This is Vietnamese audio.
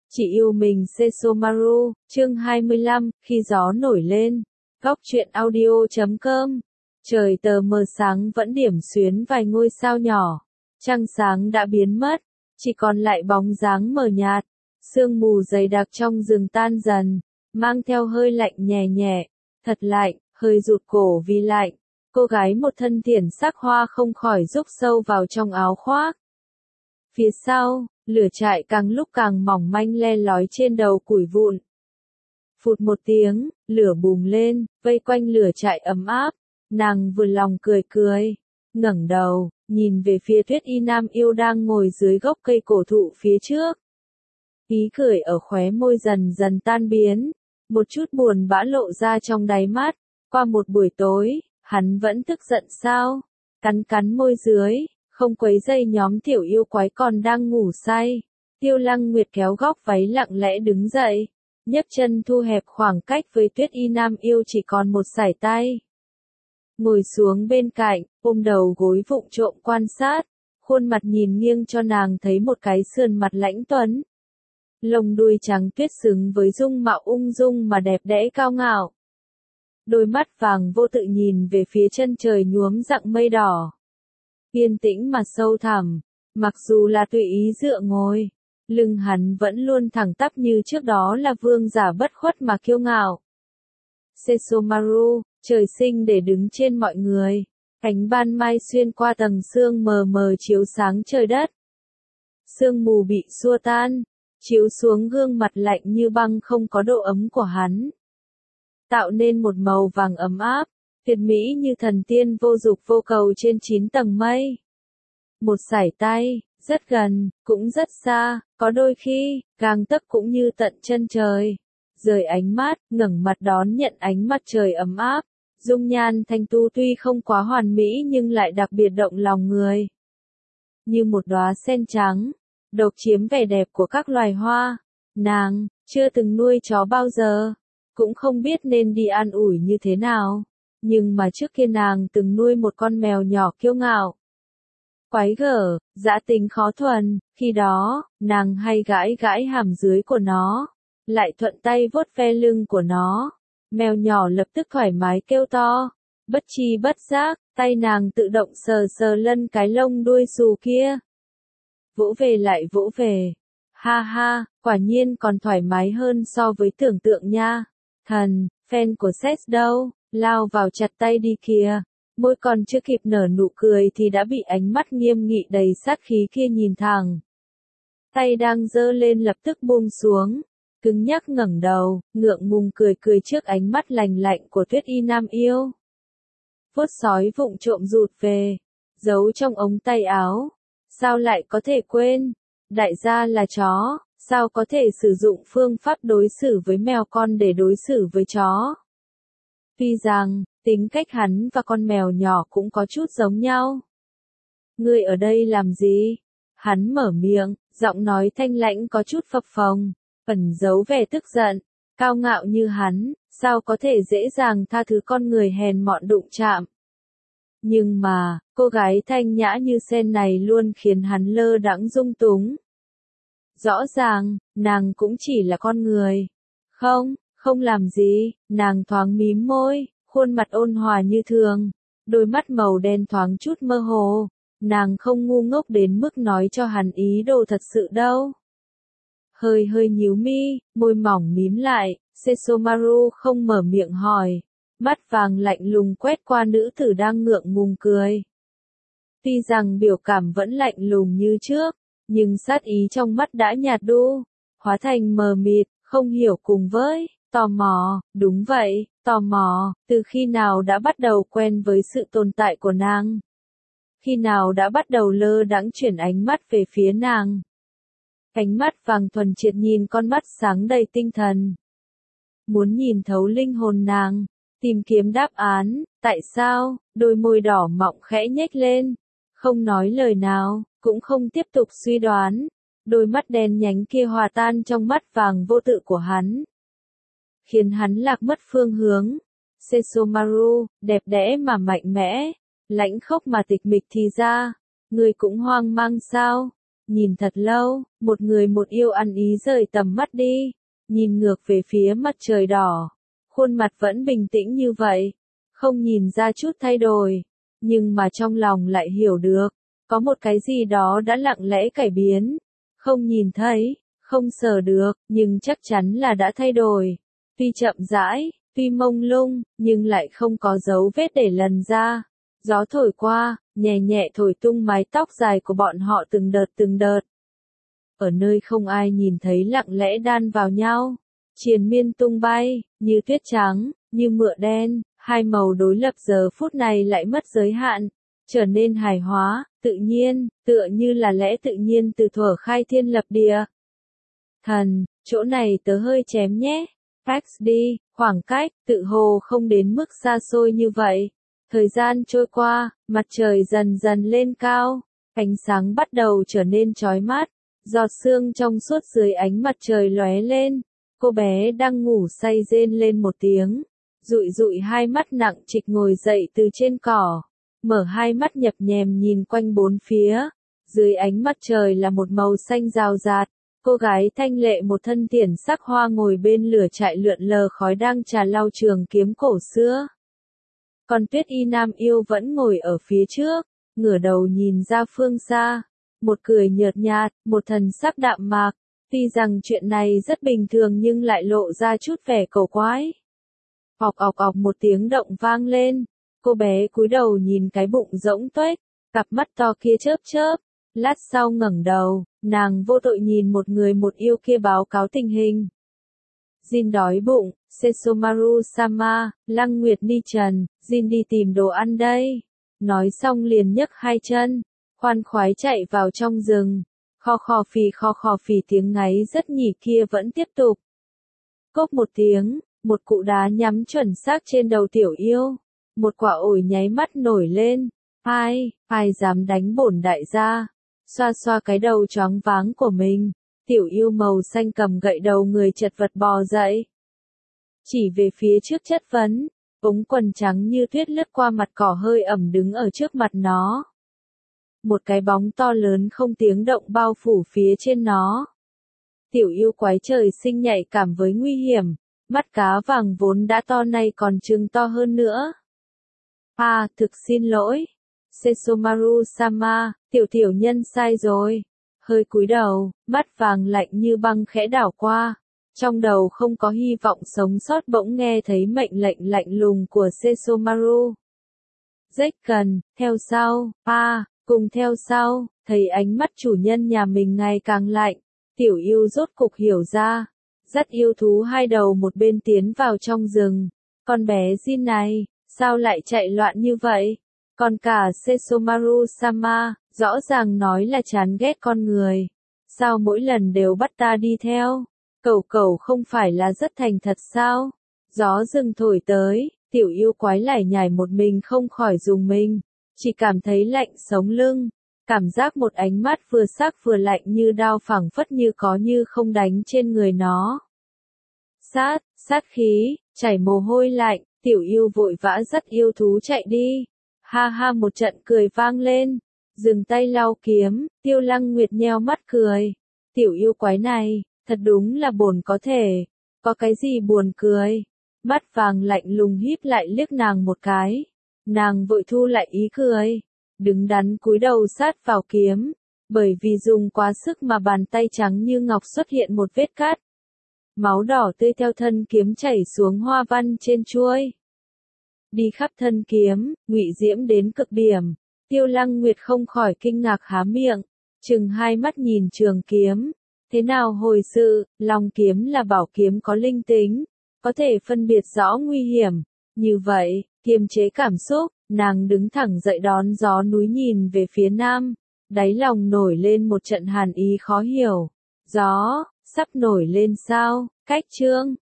Chị yêu mình Sesomaru, chương 25, khi gió nổi lên. Góc truyện audio.com. Trời tờ mờ sáng vẫn điểm xuyến vài ngôi sao nhỏ. Trăng sáng đã biến mất, chỉ còn lại bóng dáng mờ nhạt. Sương mù dày đặc trong rừng tan dần, mang theo hơi lạnh nhẹ nhẹ, thật lạnh, hơi rụt cổ vì lạnh. Cô gái một thân thiển sắc hoa không khỏi rúc sâu vào trong áo khoác. Phía sau, lửa trại càng lúc càng mỏng manh le lói trên đầu củi vụn. Phụt một tiếng, lửa bùng lên, vây quanh lửa trại ấm áp. Nàng vừa lòng cười cười, ngẩng đầu, nhìn về phía Tuyết Y Nam yêu đang ngồi dưới gốc cây cổ thụ phía trước. Ý cười ở khóe môi dần dần tan biến, một chút buồn bã lộ ra trong đáy mắt. Qua một buổi tối, hắn vẫn tức giận sao? Cắn cắn môi dưới, không quấy dây nhóm tiểu yêu quái còn đang ngủ say. Tiêu Lăng Nguyệt kéo góc váy lặng lẽ đứng dậy, nhấc chân thu hẹp khoảng cách với Tuyết Y Nam yêu chỉ còn một sải tay. Ngồi xuống bên cạnh, ôm đầu gối vụng trộm quan sát, khuôn mặt nhìn nghiêng cho nàng thấy một cái sườn mặt lãnh tuấn. Lông đuôi trắng tuyết xứng với dung mạo ung dung mà đẹp đẽ cao ngạo. Đôi mắt vàng vô tự nhìn về phía chân trời nhuốm rặng mây đỏ. Yên tĩnh mà sâu thẳm, mặc dù là tùy ý dựa ngồi, lưng hắn vẫn luôn thẳng tắp như trước đó là vương giả bất khuất mà kiêu ngạo. Sesomaru, trời sinh để đứng trên mọi người, cánh ban mai xuyên qua tầng sương mờ mờ chiếu sáng trời đất. Sương mù bị xua tan, chiếu xuống gương mặt lạnh như băng không có độ ấm của hắn, tạo nên một màu vàng ấm áp, tuyệt mỹ như thần tiên vô dục vô cầu trên 9 tầng mây. Một sải tay, rất gần, cũng rất xa, có đôi khi, gang tấc cũng như tận chân trời. Rời ánh mắt, ngẩng mặt đón nhận ánh mặt trời ấm áp. Dung nhan thanh tu tuy không quá hoàn mỹ nhưng lại đặc biệt động lòng người. Như một đóa sen trắng, độc chiếm vẻ đẹp của các loài hoa. Nàng, chưa từng nuôi chó bao giờ, cũng không biết nên đi an ủi như thế nào. Nhưng mà trước kia nàng từng nuôi một con mèo nhỏ kiêu ngạo, quái gở, dã tính khó thuần, khi đó, nàng hay gãi gãi hàm dưới của nó, lại thuận tay vuốt ve lưng của nó. Mèo nhỏ lập tức thoải mái kêu to, bất tri bất giác, tay nàng tự động sờ sờ lân cái lông đuôi xù kia. Vỗ về lại vỗ về. Ha ha, quả nhiên còn thoải mái hơn so với tưởng tượng nha. Thần, fan của Seth đâu, lao vào chặt tay đi kìa. Môi còn chưa kịp nở nụ cười thì đã bị ánh mắt nghiêm nghị đầy sát khí kia nhìn thẳng. Tay đang giơ lên lập tức buông xuống, cứng nhắc ngẩng đầu, ngượng ngùng cười cười trước ánh mắt lành lạnh của Tuyết Y Nam yêu. Vuốt sói vụng trộm rụt về, giấu trong ống tay áo. Sao lại có thể quên? Đại gia là chó, sao có thể sử dụng phương pháp đối xử với mèo con để đối xử với chó? Tuy rằng, tính cách hắn và con mèo nhỏ cũng có chút giống nhau. Ngươi ở đây làm gì? Hắn mở miệng, giọng nói thanh lãnh có chút phập phồng, ẩn giấu vẻ tức giận. Cao ngạo như hắn, sao có thể dễ dàng tha thứ con người hèn mọn đụng chạm? Nhưng mà, cô gái thanh nhã như sen này luôn khiến hắn lơ đãng rung túng. Rõ ràng, nàng cũng chỉ là con người. Không làm gì, nàng thoáng mím môi, khuôn mặt ôn hòa như thường, đôi mắt màu đen thoáng chút mơ hồ. Nàng không ngu ngốc đến mức nói cho hắn ý đồ thật sự đâu. Hơi nhíu mi, môi mỏng mím lại, Sesomaru không mở miệng hỏi, mắt vàng lạnh lùng quét qua nữ tử đang ngượng ngùng cười. Tuy rằng biểu cảm vẫn lạnh lùng như trước, nhưng sát ý trong mắt đã nhạt đu, hóa thành mờ mịt, không hiểu cùng với tò mò. Đúng vậy, tò mò, từ khi nào đã bắt đầu quen với sự tồn tại của nàng? Khi nào đã bắt đầu lơ đãng chuyển ánh mắt về phía nàng? Ánh mắt vàng thuần triệt nhìn con mắt sáng đầy tinh thần. Muốn nhìn thấu linh hồn nàng, tìm kiếm đáp án. Tại sao? Đôi môi đỏ mọng khẽ nhếch lên, không nói lời nào, cũng không tiếp tục suy đoán. Đôi mắt đen nhánh kia hòa tan trong mắt vàng vô tự của hắn, khiến hắn lạc mất phương hướng. Sesomaru, đẹp đẽ mà mạnh mẽ, lãnh khốc mà tịch mịch thì ra, ngươi cũng hoang mang sao? nhìn thật lâu, một người một yêu ăn ý rời tầm mắt đi, nhìn ngược về phía mặt trời đỏ, khuôn mặt vẫn bình tĩnh như vậy, không nhìn ra chút thay đổi, nhưng mà trong lòng lại hiểu được, có một cái gì đó đã lặng lẽ cải biến, không nhìn thấy, không sờ được, nhưng chắc chắn là đã thay đổi, tuy chậm rãi, tuy mông lung, nhưng lại không có dấu vết để lần ra. Gió thổi qua, nhẹ nhẹ thổi tung mái tóc dài của bọn họ từng đợt từng đợt. Ở nơi không ai nhìn thấy lặng lẽ đan vào nhau, triền miên tung bay, như tuyết trắng, như mựa đen, hai màu đối lập giờ phút này lại mất giới hạn, trở nên hài hóa, tự nhiên, tựa như là lẽ tự nhiên từ thuở khai thiên lập địa. Thần, chỗ này tớ hơi chém nhé. Pax đi, khoảng cách, tự hồ không đến mức xa xôi như vậy. Thời gian trôi qua, mặt trời dần dần lên cao, ánh sáng bắt đầu trở nên chói mắt, giọt sương trong suốt dưới ánh mặt trời lóe lên. Cô bé đang ngủ say rên lên một tiếng, dụi dụi hai mắt nặng trịch ngồi dậy từ trên cỏ, mở hai mắt nhập nhèm nhìn quanh bốn phía. Dưới ánh mặt trời là một màu xanh rào rạt. Cô gái thanh lệ một thân thiển sắc hoa ngồi bên lửa trại lượn lờ khói đang trà lau trường kiếm cổ xưa. Còn Tuyết Y Nam yêu vẫn ngồi ở phía trước, ngửa đầu nhìn ra phương xa, một cười nhợt nhạt, một thần sắc đạm mạc, tuy rằng chuyện này rất bình thường nhưng lại lộ ra chút vẻ cổ quái. Ọc ọc ọc một tiếng động vang lên, cô bé cúi đầu nhìn cái bụng rỗng tuếch, cặp mắt to kia chớp chớp, lát sau ngẩng đầu, nàng vô tội nhìn một người một yêu kia báo cáo tình hình. Jin đói bụng, Sesomaru-sama, Lăng Nguyệt Ni Trần, Jin đi tìm đồ ăn đây. Nói xong liền nhấc hai chân, khoan khoái chạy vào trong rừng. Kho khò phì tiếng ngáy rất nhỉ kia vẫn tiếp tục. Cốp một tiếng, một cụ đá nhắm chuẩn xác trên đầu tiểu yêu. Một quả ổi nháy mắt nổi lên. Ai dám đánh bổn đại gia. Xoa xoa cái đầu choáng váng của mình. Tiểu yêu màu xanh cầm gậy đầu người chật vật bò dậy. Chỉ về phía trước chất vấn, ống quần trắng như tuyết lướt qua mặt cỏ hơi ẩm đứng ở trước mặt nó. Một cái bóng to lớn không tiếng động bao phủ phía trên nó. Tiểu yêu quái trời sinh nhạy cảm với nguy hiểm, mắt cá vàng vốn đã to nay còn trừng to hơn nữa. Thực xin lỗi. Sesomaru-sama, tiểu nhân sai rồi. Hơi cúi đầu, mắt vàng lạnh như băng khẽ đảo qua. Trong đầu không có hy vọng sống sót bỗng nghe thấy mệnh lệnh lạnh lùng của Sesomaru. Rách cần, theo sau, cùng theo sau, thấy ánh mắt chủ nhân nhà mình ngày càng lạnh. Tiểu yêu rốt cục hiểu ra. Dắt yêu thú hai đầu một bên tiến vào trong rừng. Con bé Jin này, sao lại chạy loạn như vậy? Còn cả Sesomaru-sama, rõ ràng nói là chán ghét con người. Sao mỗi lần đều bắt ta đi theo? Cẩu không phải là rất thành thật sao? Gió rừng thổi tới, tiểu yêu quái lải nhải một mình không khỏi dùng mình. Chỉ cảm thấy lạnh sống lưng. Cảm giác một ánh mắt vừa sắc vừa lạnh như đao phảng phất như có như không đánh trên người nó. Sát khí, chảy mồ hôi lạnh, tiểu yêu vội vã dắt yêu thú chạy đi. Ha một trận cười vang lên, dừng tay lau kiếm, Tiêu Lăng Nguyệt nheo mắt cười. Tiểu yêu quái này, thật đúng là bổn có thể, có cái gì buồn cười. Mắt vàng lạnh lùng híp lại liếc nàng một cái. Nàng vội thu lại ý cười, đứng đắn cúi đầu sát vào kiếm, bởi vì dùng quá sức mà bàn tay trắng như ngọc xuất hiện một vết cắt. Máu đỏ tươi theo thân kiếm chảy xuống hoa văn trên chuôi. Đi khắp thân kiếm, ngụy diễm đến cực điểm. Tiêu Lăng Nguyệt không khỏi kinh ngạc há miệng, chừng hai mắt nhìn trường kiếm. Thế nào hồi sự, long kiếm là bảo kiếm có linh tính, có thể phân biệt rõ nguy hiểm. Như vậy, kiềm chế cảm xúc, nàng đứng thẳng dậy đón gió núi nhìn về phía nam. Đáy lòng nổi lên một trận hàn ý khó hiểu. Gió, sắp nổi lên sao? Cách chương